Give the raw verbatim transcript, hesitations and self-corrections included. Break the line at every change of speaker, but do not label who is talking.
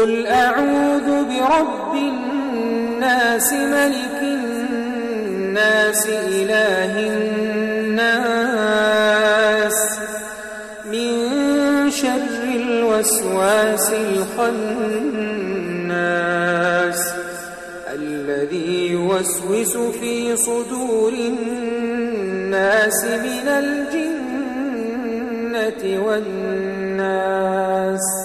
قل أعوذ برب الناس ملك الناس إله الناس من شر الوسواس الخناس الذي يوسوس في صدور الناس من الجنة والناس.